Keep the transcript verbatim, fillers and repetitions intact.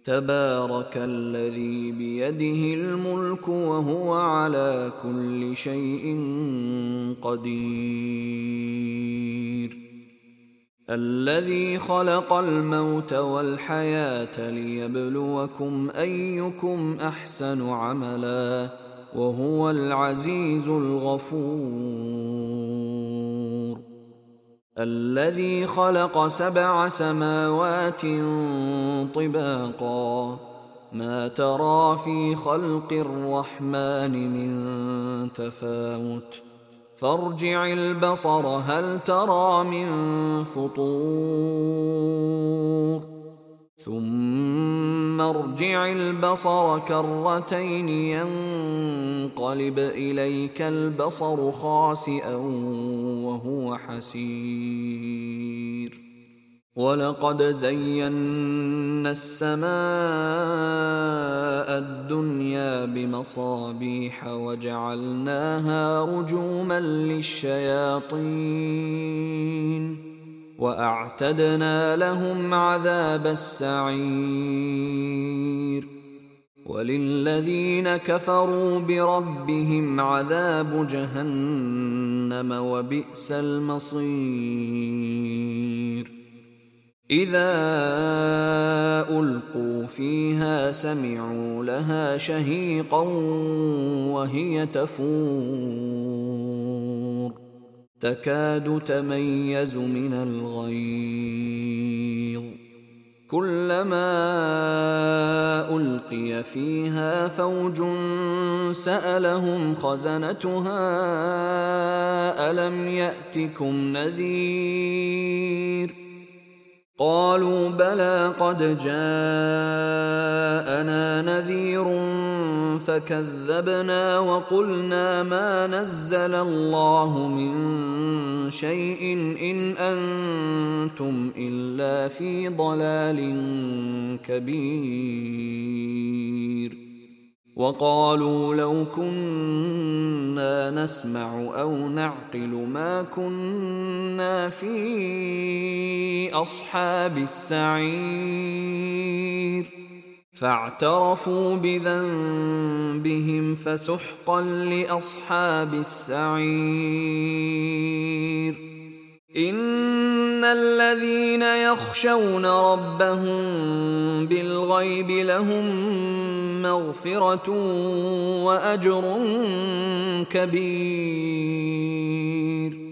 تبارك الذي بيده الملك وهو على كل شيء قدير الذي خلق الموت والحياة ليبلوكم أيكم أحسن عملا وهو العزيز الغفور الذي خلق سبع سماوات طباقا ما ترى في خلق الرحمن من تفاوت فارجع البصر هل ترى من فطور ثم ارجع البصر كرتين ينقلب إليك البصر خاسئا وهو حسير ولقد زينا السماء الدنيا بمصابيح وجعلناها رجوما للشياطين وأعتدنا لهم عذاب السعير وللذين كفروا بربهم عذاب جهنم وبئس المصير إذا ألقوا فيها سمعوا لها شهيقا وهي تفور تكاد تميز من الغيظ كلما ألقي فيها فوج سألهم خزنتها ألم يأتكم نذير قالوا بلى قد جاءنا نذير فكذبنا وقلنا ما نزل الله من شيء إن أنتم إلا في ضلال كبير وقالوا لو كنا نسمع أو نعقل ما كنا في أصحاب السعير فاعترفوا بذنبهم فسحقا لأصحاب السعير إن الذين يخشون ربهم بالغيب لهم مغفرة وأجر كبير